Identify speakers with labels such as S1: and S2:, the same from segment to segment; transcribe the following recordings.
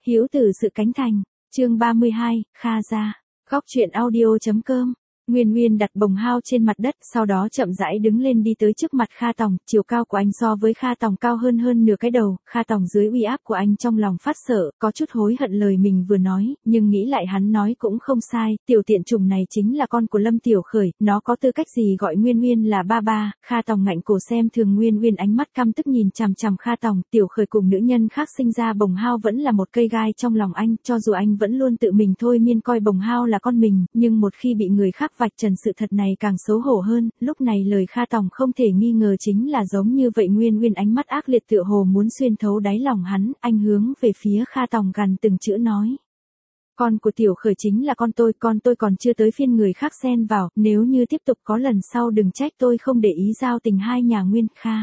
S1: Hiếu từ sự cánh thành, chương 32, Kha gia. Góc truyện audio.com. Nguyên Nguyên đặt bồng hao trên mặt đất, sau đó chậm rãi đứng lên đi tới trước mặt Kha Tòng, chiều cao của anh so với Kha Tòng cao hơn nửa cái đầu, Kha Tòng dưới uy áp của anh trong lòng phát sợ, có chút hối hận lời mình vừa nói, nhưng nghĩ lại hắn nói cũng không sai, tiểu tiện chủng này chính là con của Lâm Tiểu Khởi, nó có tư cách gì gọi Nguyên Nguyên là ba ba. Kha Tòng ngạnh cổ xem thường Nguyên Nguyên, ánh mắt căm tức nhìn chằm chằm Kha Tòng, Tiểu Khởi cùng nữ nhân khác sinh ra bồng hao vẫn là một cây gai trong lòng anh, cho dù anh vẫn luôn tự mình thôi miên coi bồng hao là con mình, nhưng một khi bị người khác vạch trần sự thật này càng xấu hổ hơn, lúc này lời Kha Tòng không thể nghi ngờ chính là giống như vậy. Nguyên Nguyên ánh mắt ác liệt tựa hồ muốn xuyên thấu đáy lòng hắn, anh hướng về phía Kha Tòng gằn từng chữ nói. Con của Tiểu Khởi chính là con tôi còn chưa tới phiên người khác xen vào, nếu như tiếp tục có lần sau đừng trách tôi không để ý giao tình hai nhà Nguyên Kha.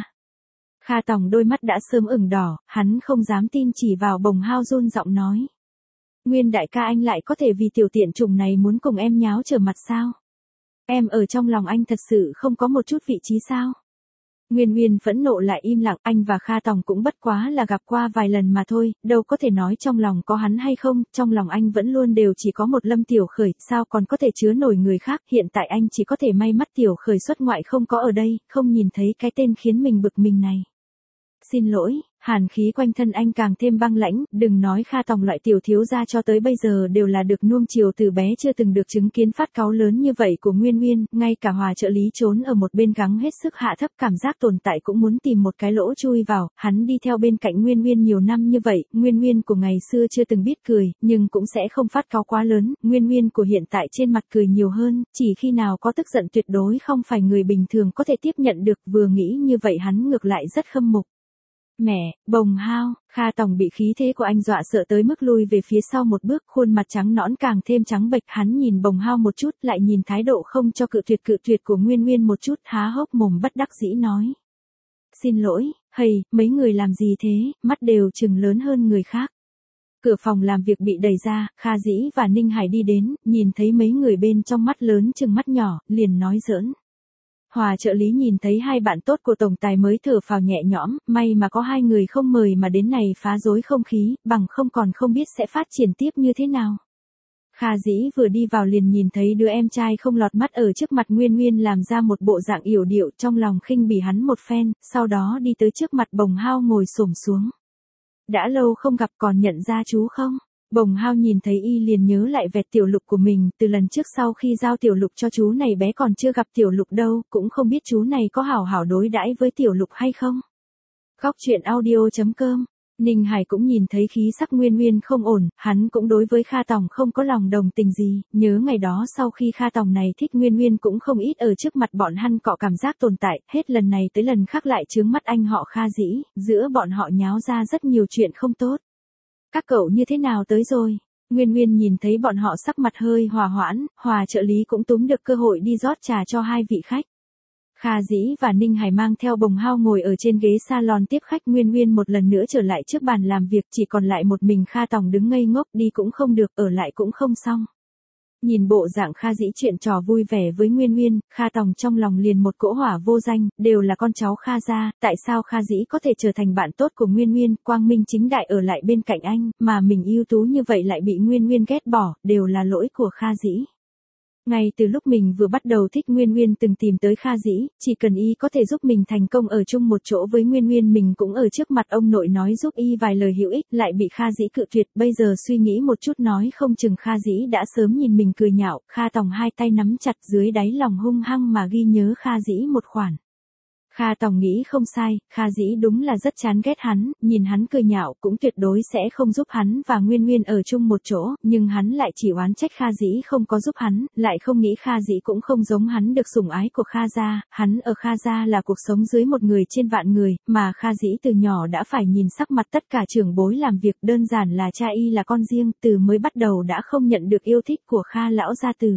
S1: Kha Tòng đôi mắt đã sớm ửng đỏ, hắn không dám tin chỉ vào bồng hao run giọng nói. Nguyên đại ca, anh lại có thể vì tiểu tiện chủng này muốn cùng em nháo trở mặt sao? Em ở trong lòng anh thật sự không có một chút vị trí sao? Nguyên Nguyên phẫn nộ lại im lặng, anh và Kha Tòng cũng bất quá là gặp qua vài lần mà thôi, đâu có thể nói trong lòng có hắn hay không, trong lòng anh vẫn luôn đều chỉ có một Lâm Tiểu Khởi, sao còn có thể chứa nổi người khác, hiện tại anh chỉ có thể may mắn Tiểu Khởi xuất ngoại không có ở đây, không nhìn thấy cái tên khiến mình bực mình này. Xin lỗi. Hàn khí quanh thân anh càng thêm băng lãnh, đừng nói Kha Tòng loại tiểu thiếu gia cho tới bây giờ đều là được nuông chiều từ bé, chưa từng được chứng kiến phát cáu lớn như vậy của Nguyên Nguyên, ngay cả Hòa trợ lý trốn ở một bên gắng hết sức hạ thấp cảm giác tồn tại cũng muốn tìm một cái lỗ chui vào, hắn đi theo bên cạnh Nguyên Nguyên nhiều năm như vậy, Nguyên Nguyên của ngày xưa chưa từng biết cười, nhưng cũng sẽ không phát cáu quá lớn, Nguyên Nguyên của hiện tại trên mặt cười nhiều hơn, chỉ khi nào có tức giận tuyệt đối không phải người bình thường có thể tiếp nhận được, vừa nghĩ như vậy hắn ngược lại rất khâm mục. Mẹ, bồng hao. Kha Tòng bị khí thế của anh dọa sợ tới mức lui về phía sau một bước, khuôn mặt trắng nõn càng thêm trắng bệch, hắn nhìn bồng hao một chút, lại nhìn thái độ không cho cự tuyệt của Nguyên Nguyên một chút, há hốc mồm bất đắc dĩ nói. Xin lỗi, mấy người làm gì thế, mắt đều trừng lớn hơn người khác. Cửa phòng làm việc bị đẩy ra, Kha Dĩ và Ninh Hải đi đến, nhìn thấy mấy người bên trong mắt lớn chừng mắt nhỏ, liền nói giỡn. Hòa trợ lý nhìn thấy hai bạn tốt của tổng tài mới thở phào nhẹ nhõm, may mà có hai người không mời mà đến này phá rối không khí, bằng không còn không biết sẽ phát triển tiếp như thế nào. Kha Dĩ vừa đi vào liền nhìn thấy đứa em trai không lọt mắt ở trước mặt Nguyên Nguyên làm ra một bộ dạng yểu điệu, trong lòng khinh bỉ hắn một phen, sau đó đi tới trước mặt bồng hao ngồi xổm xuống. Đã lâu không gặp, còn nhận ra chú không? Bồng hao nhìn thấy y liền nhớ lại vẹt Tiểu Lục của mình, từ lần trước sau khi giao Tiểu Lục cho chú này bé còn chưa gặp Tiểu Lục đâu, cũng không biết chú này có hảo hảo đối đãi với Tiểu Lục hay không. Góc truyện audio.com. Ninh Hải cũng nhìn thấy khí sắc Nguyên Nguyên không ổn, hắn cũng đối với Kha Tòng không có lòng đồng tình gì, nhớ ngày đó sau khi Kha Tòng này thích Nguyên Nguyên cũng không ít ở trước mặt bọn hắn cọ cảm giác tồn tại, hết lần này tới lần khác lại chướng mắt anh họ Kha Dĩ, giữa bọn họ nháo ra rất nhiều chuyện không tốt. Các cậu như thế nào tới rồi? Nguyên Nguyên nhìn thấy bọn họ sắc mặt hơi hòa hoãn, Hòa trợ lý cũng túm được cơ hội đi rót trà cho hai vị khách. Kha Dĩ và Ninh Hải mang theo bồng hao ngồi ở trên ghế salon tiếp khách, Nguyên Nguyên một lần nữa trở lại trước bàn làm việc, chỉ còn lại một mình Kha Tòng đứng ngây ngốc, đi cũng không được, ở lại cũng không xong. Nhìn bộ dạng Kha Dĩ chuyện trò vui vẻ với Nguyên Nguyên, Kha Tòng trong lòng liền một cỗ hỏa vô danh, đều là con cháu Kha gia, tại sao Kha Dĩ có thể trở thành bạn tốt của Nguyên Nguyên, quang minh chính đại ở lại bên cạnh anh, mà mình ưu tú như vậy lại bị Nguyên Nguyên ghét bỏ, đều là lỗi của Kha Dĩ. Ngay từ lúc mình vừa bắt đầu thích Nguyên Nguyên từng tìm tới Kha Dĩ, chỉ cần y có thể giúp mình thành công ở chung một chỗ với Nguyên Nguyên, mình cũng ở trước mặt ông nội nói giúp y vài lời hữu ích, lại bị Kha Dĩ cự tuyệt, bây giờ suy nghĩ một chút nói không chừng Kha Dĩ đã sớm nhìn mình cười nhạo. Kha Tòng hai tay nắm chặt, dưới đáy lòng hung hăng mà ghi nhớ Kha Dĩ một khoản. Kha Tòng nghĩ không sai, Kha Dĩ đúng là rất chán ghét hắn, nhìn hắn cười nhạo cũng tuyệt đối sẽ không giúp hắn và Nguyên Nguyên ở chung một chỗ, nhưng hắn lại chỉ oán trách Kha Dĩ không có giúp hắn, lại không nghĩ Kha Dĩ cũng không giống hắn được sủng ái của Kha gia, hắn ở Kha gia là cuộc sống dưới một người trên vạn người, mà Kha Dĩ từ nhỏ đã phải nhìn sắc mặt tất cả trưởng bối làm việc, đơn giản là cha y là con riêng, từ mới bắt đầu đã không nhận được yêu thích của Kha lão gia tử.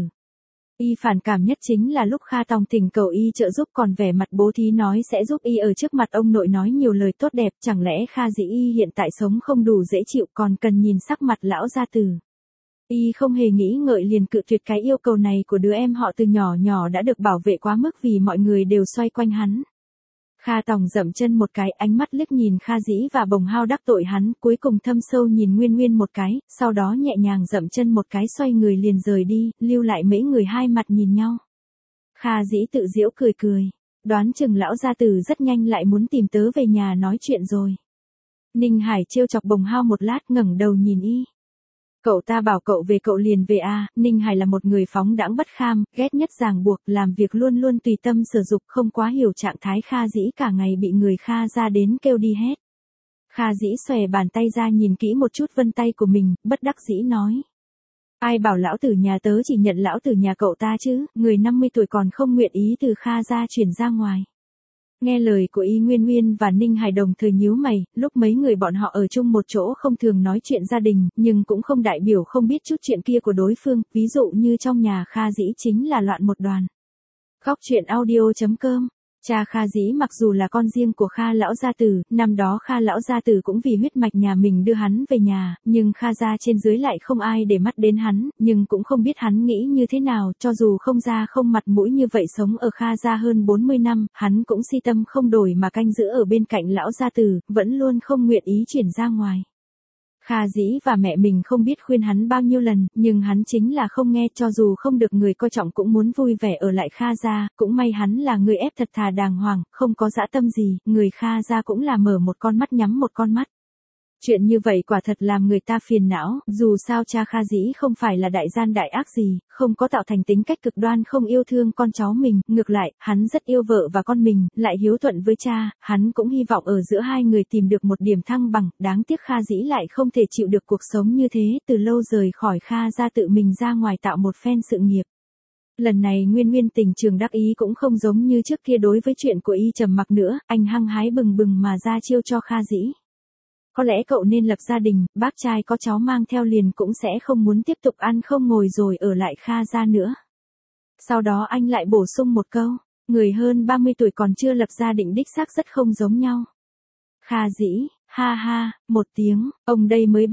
S1: Y phản cảm nhất chính là lúc Kha Tòng thỉnh cầu y trợ giúp còn vẻ mặt bố thí nói sẽ giúp y ở trước mặt ông nội nói nhiều lời tốt đẹp, chẳng lẽ Kha Dĩ y hiện tại sống không đủ dễ chịu còn cần nhìn sắc mặt lão gia tử. Y không hề nghĩ ngợi liền cự tuyệt cái yêu cầu này của đứa em họ từ nhỏ đã được bảo vệ quá mức vì mọi người đều xoay quanh hắn. Kha Tòng dậm chân một cái, ánh mắt liếc nhìn Kha Dĩ và Bồng Hao đắc tội hắn, cuối cùng thâm sâu nhìn Nguyên Nguyên một cái, sau đó nhẹ nhàng dậm chân một cái xoay người liền rời đi, lưu lại mấy người hai mặt nhìn nhau. Kha Dĩ tự giễu cười cười, đoán chừng lão gia tử rất nhanh lại muốn tìm tớ về nhà nói chuyện rồi. Ninh Hải trêu chọc Bồng Hao một lát, ngẩng đầu nhìn y. Cậu ta bảo cậu về cậu liền về à, Ninh Hải là một người phóng đãng bất kham, ghét nhất ràng buộc, làm việc luôn luôn tùy tâm sử dụng, không quá hiểu trạng thái Kha Dĩ cả ngày bị người Kha ra đến kêu đi hết. Kha Dĩ xòe bàn tay ra nhìn kỹ một chút vân tay của mình, bất đắc dĩ nói. Ai bảo lão tử nhà tớ chỉ nhận lão tử nhà cậu ta chứ, người 50 tuổi còn không nguyện ý từ Kha ra chuyển ra ngoài. Nghe lời của Y Nguyên Nguyên và Ninh Hải đồng thời nhíu mày, lúc mấy người bọn họ ở chung một chỗ không thường nói chuyện gia đình, nhưng cũng không đại biểu không biết chút chuyện kia của đối phương, ví dụ như trong nhà Kha Dĩ chính là loạn một đoàn. Góc truyện audio.com. Cha Kha Dĩ mặc dù là con riêng của Kha lão gia tử, năm đó Kha lão gia tử cũng vì huyết mạch nhà mình đưa hắn về nhà, nhưng Kha gia trên dưới lại không ai để mắt đến hắn, nhưng cũng không biết hắn nghĩ như thế nào, cho dù không ra không mặt mũi như vậy sống ở Kha gia hơn 40 năm, hắn cũng si tâm không đổi mà canh giữ ở bên cạnh lão gia tử, vẫn luôn không nguyện ý chuyển ra ngoài. Kha Dĩ và mẹ mình không biết khuyên hắn bao nhiêu lần, nhưng hắn chính là không nghe, cho dù không được người coi trọng cũng muốn vui vẻ ở lại Kha gia, cũng may hắn là người ép thật thà đàng hoàng, không có dã tâm gì, người Kha gia cũng là mở một con mắt nhắm một con mắt. Chuyện như vậy quả thật làm người ta phiền não, dù sao cha Kha Dĩ không phải là đại gian đại ác gì, không có tạo thành tính cách cực đoan không yêu thương con cháu mình, ngược lại, hắn rất yêu vợ và con mình, lại hiếu thuận với cha, hắn cũng hy vọng ở giữa hai người tìm được một điểm thăng bằng, đáng tiếc Kha Dĩ lại không thể chịu được cuộc sống như thế, từ lâu rời khỏi Kha ra tự mình ra ngoài tạo một phen sự nghiệp. Lần này Nguyên Nguyên tình trường đắc ý cũng không giống như trước kia, đối với chuyện của y trầm mặc nữa, anh hăng hái bừng bừng mà ra chiêu cho Kha Dĩ. Có lẽ cậu nên lập gia đình, bác trai có cháu mang theo liền cũng sẽ không muốn tiếp tục ăn không ngồi rồi ở lại Kha gia nữa. Sau đó anh lại bổ sung một câu, người hơn 30 tuổi còn chưa lập gia đình đích xác rất không giống nhau. Kha Dĩ, ha ha, một tiếng, ông đây mới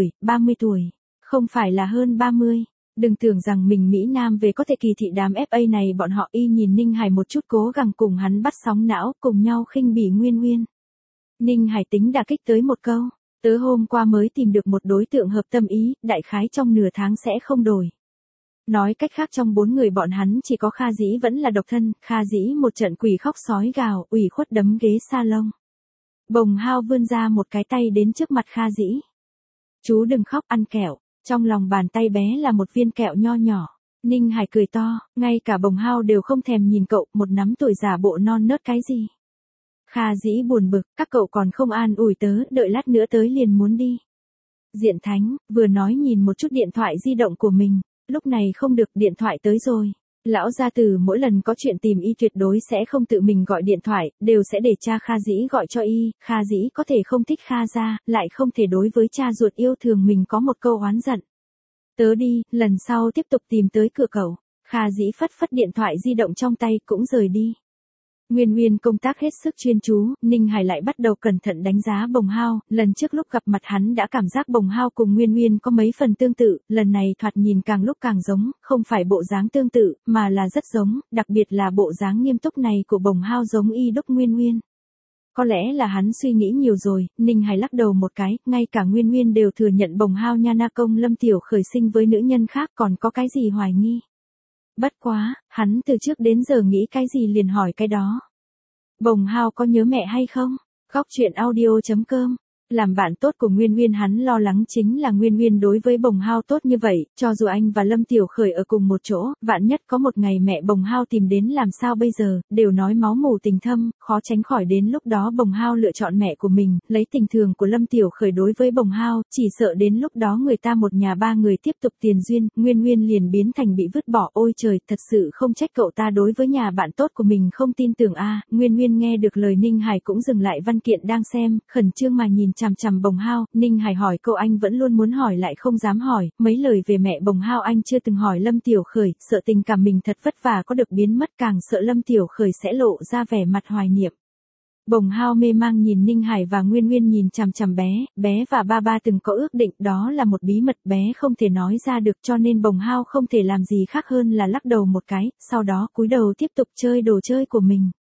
S1: 30 tuổi, không phải là hơn 30. Đừng tưởng rằng mình Mỹ Nam về có thể kỳ thị đám FA này, bọn họ. Y nhìn Ninh Hải một chút, cố gắng cùng hắn bắt sóng não, cùng nhau khinh bỉ Nguyên Nguyên. Ninh Hải tính đả kích tới một câu, tớ hôm qua mới tìm được một đối tượng hợp tâm ý, đại khái trong nửa tháng sẽ không đổi. Nói cách khác trong 4 người bọn hắn chỉ có Kha Dĩ vẫn là độc thân, Kha Dĩ một trận quỷ khóc sói gào, ủy khuất đấm ghế salon. Bồng Hao vươn ra một cái tay đến trước mặt Kha Dĩ. Chú đừng khóc, ăn kẹo, trong lòng bàn tay bé là một viên kẹo nho nhỏ. Ninh Hải cười to, ngay cả Bồng Hao đều không thèm nhìn cậu, một nắm tuổi giả bộ non nớt cái gì. Kha Dĩ buồn bực, các cậu còn không an ủi tớ, đợi lát nữa tới liền muốn đi. Diện Thánh, vừa nói nhìn một chút điện thoại di động của mình, lúc này không được, điện thoại tới rồi. Lão gia tử mỗi lần có chuyện tìm y tuyệt đối sẽ không tự mình gọi điện thoại, đều sẽ để cha Kha Dĩ gọi cho y. Kha Dĩ có thể không thích Kha gia, lại không thể đối với cha ruột yêu thương mình có một câu oán giận. Tớ đi, lần sau tiếp tục tìm tới cửa cậu. Kha Dĩ phất phất điện thoại di động trong tay cũng rời đi. Nguyên Nguyên công tác hết sức chuyên chú, Ninh Hải lại bắt đầu cẩn thận đánh giá Bồng Hao, lần trước lúc gặp mặt hắn đã cảm giác Bồng Hao cùng Nguyên Nguyên có mấy phần tương tự, lần này thoạt nhìn càng lúc càng giống, không phải bộ dáng tương tự, mà là rất giống, đặc biệt là bộ dáng nghiêm túc này của Bồng Hao giống y đúc Nguyên Nguyên. Có lẽ là hắn suy nghĩ nhiều rồi, Ninh Hải lắc đầu một cái, ngay cả Nguyên Nguyên đều thừa nhận Bồng Hao nha na công Lâm Tiểu khởi sinh với nữ nhân khác, còn có cái gì hoài nghi. Bất quá, hắn từ trước đến giờ nghĩ cái gì liền hỏi cái đó. Bồng Hao có nhớ mẹ hay không? Góc truyện audio.com. Làm bạn tốt của Nguyên Nguyên, hắn lo lắng chính là Nguyên Nguyên đối với Bồng Hao tốt như vậy, cho dù anh và Lâm Tiểu Khởi ở cùng một chỗ, vạn nhất có một ngày mẹ Bồng Hao tìm đến làm sao bây giờ, đều nói máu mủ tình thâm, khó tránh khỏi đến lúc đó Bồng Hao lựa chọn mẹ của mình, lấy tình thường của Lâm Tiểu Khởi đối với Bồng Hao, chỉ sợ đến lúc đó người ta một nhà ba người tiếp tục tiền duyên, Nguyên Nguyên liền biến thành bị vứt bỏ. Ôi trời, thật sự không trách cậu ta đối với nhà bạn tốt của mình không tin tưởng a. Nguyên Nguyên nghe được lời Ninh Hải cũng dừng lại văn kiện đang xem, khẩn trương mà nhìn chằm chằm Bồng Hao. Ninh Hải hỏi câu anh vẫn luôn muốn hỏi lại không dám hỏi, mấy lời về mẹ Bồng Hao anh chưa từng hỏi Lâm Tiểu Khởi, sợ tình cảm mình thật vất vả có được biến mất, càng sợ Lâm Tiểu Khởi sẽ lộ ra vẻ mặt hoài niệm. Bồng Hao mê mang nhìn Ninh Hải và Nguyên Nguyên nhìn chằm chằm bé và ba từng có ước định, đó là một bí mật bé không thể nói ra được, cho nên Bồng Hao không thể làm gì khác hơn là lắc đầu một cái, sau đó cúi đầu tiếp tục chơi đồ chơi của mình.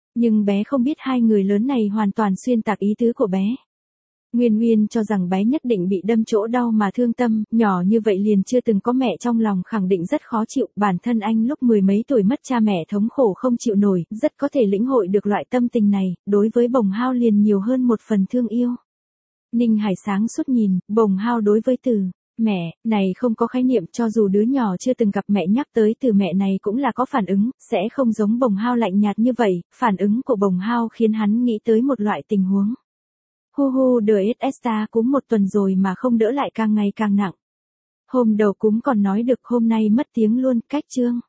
S1: Nhưng bé không biết hai người lớn này hoàn toàn xuyên tạc ý tứ của bé. Nguyên Nguyên cho rằng bé nhất định bị đâm chỗ đau mà thương tâm, nhỏ như vậy liền chưa từng có mẹ trong lòng khẳng định rất khó chịu, bản thân anh lúc mười mấy tuổi mất cha mẹ thống khổ không chịu nổi, rất có thể lĩnh hội được loại tâm tình này, đối với Bồng Hao liền nhiều hơn một phần thương yêu. Ninh Hải sáng suốt nhìn, Bồng Hao đối với từ mẹ này không có khái niệm, cho dù đứa nhỏ chưa từng gặp mẹ nhắc tới từ mẹ này cũng là có phản ứng, sẽ không giống Bồng Hao lạnh nhạt như vậy, phản ứng của Bồng Hao khiến hắn nghĩ tới một loại tình huống. Hu hu đời Esta cúm một tuần rồi mà không đỡ lại càng ngày càng nặng. Hôm đầu cúm còn nói được hôm nay mất tiếng luôn, cách chương.